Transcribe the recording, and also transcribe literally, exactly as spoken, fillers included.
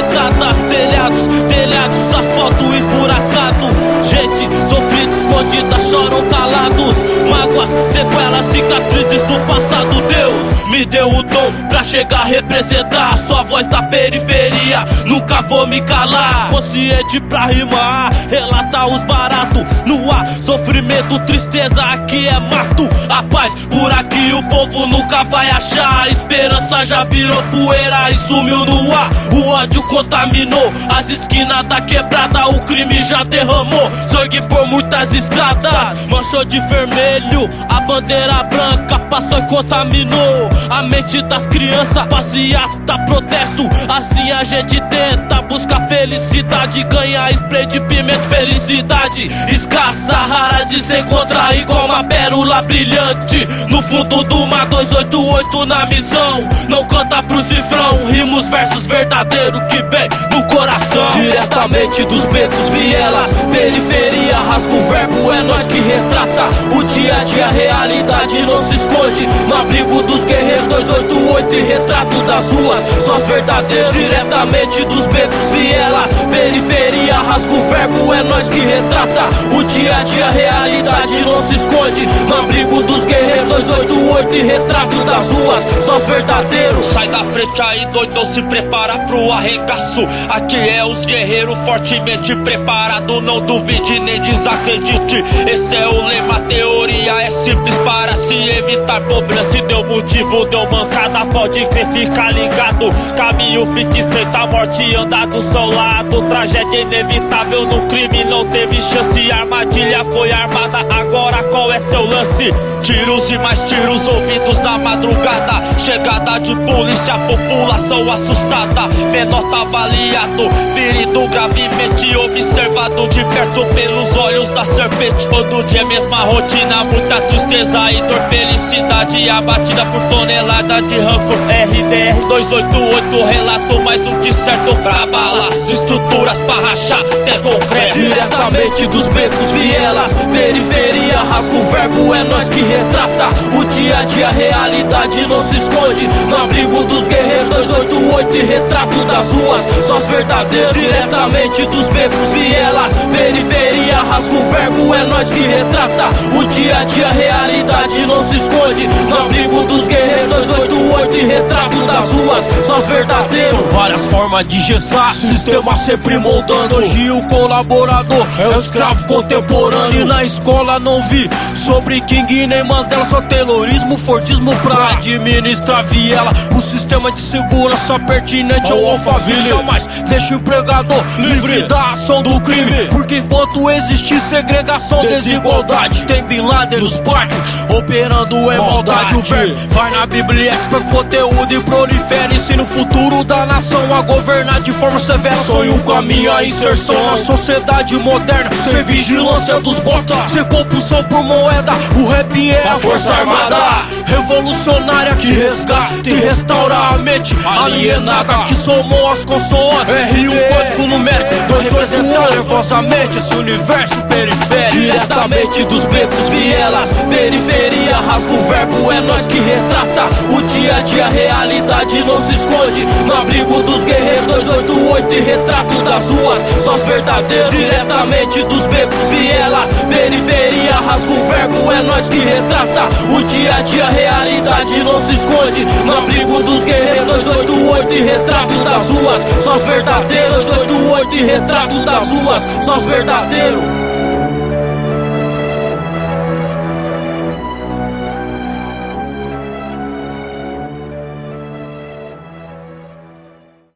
barricadas, telhados, telhados, asfalto esburacado. Gente sofrida, escondida, choram calados. Mágoas, sequelas, cicatrizes do passado. Deus me deu o dom pra chegar a representar sua voz da periferia. Nunca vou me calar, consciente pra rimar, relatar os baratos no ar. Sofrimento, tristeza, aqui é mato. A paz, por aqui o povo nunca vai achar. A esperança já virou poeira e sumiu no ar. O ódio contaminou as esquinas da quebrada. O crime já derramou sangue por muitas estradas. Manchou de vermelho a bandeira branca, passou e contaminou a mente das crianças. Passeata, protesto, assim a gente tenta buscar felicidade. Ganhar spray de pimenta, felicidade escassa, rara de se encontrar, igual uma pérola brilhante no fundo do mar. Dois oito oito na missão, não canta pro cifrão. Rimos versos verdadeiros que vem no coração. Diretamente dos becos, vielas, periferia, rasga o verbo, é nós que retrata o dia a dia, a realidade não se esconde no abrigo dos guerreiros. Dois oito oito e retrato das ruas, só os verdadeiros. Diretamente dos becos, vielas, periferia, rasga o verbo, é nós que retrata o dia a dia, a realidade não se esconde no abrigo dos guerreiros. Dois oito oito e retrato das ruas, só os verdadeiros. Sai da frente aí, doidão, se prepara pro arregaço. Aqui é os guerreiros fortemente preparados. Não duvide nem desacredite, esse é o lema, teoria é simples para se evitar problema. Se deu motivo, deu mancada, pode crer, fica ligado. Caminho fica estreito, a morte anda do seu lado. Tragédia inevitável no crime, não teve chance. Armadilha foi armada, agora qual é seu lance? Tiros e mais tiros ouvidos na madrugada. Chegada de polícia, população assustada. Menor tá avaliado, ferido gravemente, observado de perto pelos olhos da serpente. Todo dia é mesma rotina, muita tristeza e dor, felicidade abatida por toneladas de rancor. R D R dois oito oito, relato mais do que certo pra balas, estruturas pra rachar, tem concreto. Diretamente dos becos, vielas, periferia, rasga o verbo, é nós que retrata o dia a dia, a realidade não se esconde no abrigo dos guerreiros. Dois oito oito e retrato das ruas, só os verdadeiros. Diretamente dos becos, vielas, periferia, rasga o verbo, é nós que retrata o dia a dia, a realidade não se esconde no abrigo dos guerreiros. Dois oito oito e retrato das ruas, só os verdadeiros. São várias formas de gessar, sistema sempre moldando. Hoje o colaborador é o escravo contemporâneo. E na escola não vi sobre King nem Mandela, só terrorismo, fordismo pra administrar viela. O sistema de segurança pertinente ao Alphaville jamais deixa o empregador livre da ação do crime, porque enquanto existe segregação, desigualdade, tem Bin Laden nos parques operando em maldade. O verbo vai na Bíblia, expert conteúdo e prolifera. Ensina o futuro da nação a governar de forma severa. Sonho com a minha inserção na sociedade moderna, sem vigilância dos botas, sem compulsão por moeda. O rap é a força armada revolucionária que resgata e restaura a mente alienada, que somou as consoantes R, um código numérico, dois representar nervosamente esse universo periférico. Diretamente dos becos, vielas, periferia, rasga o verbo, é nós que retrata o dia a dia, a realidade não se esconde no abrigo dos guerreiros. Dois oito oito e retrato das ruas, só os verdadeiros. Diretamente dos becos, vielas, periferia, rasga o verbo, é nós que retrata o dia a dia, a realidade não se esconde no abrigo dos guerreiros. Dois oito oito e retrato das ruas, só os verdadeiros. Dois oito oito e retrato das ruas, só os verdadeiros.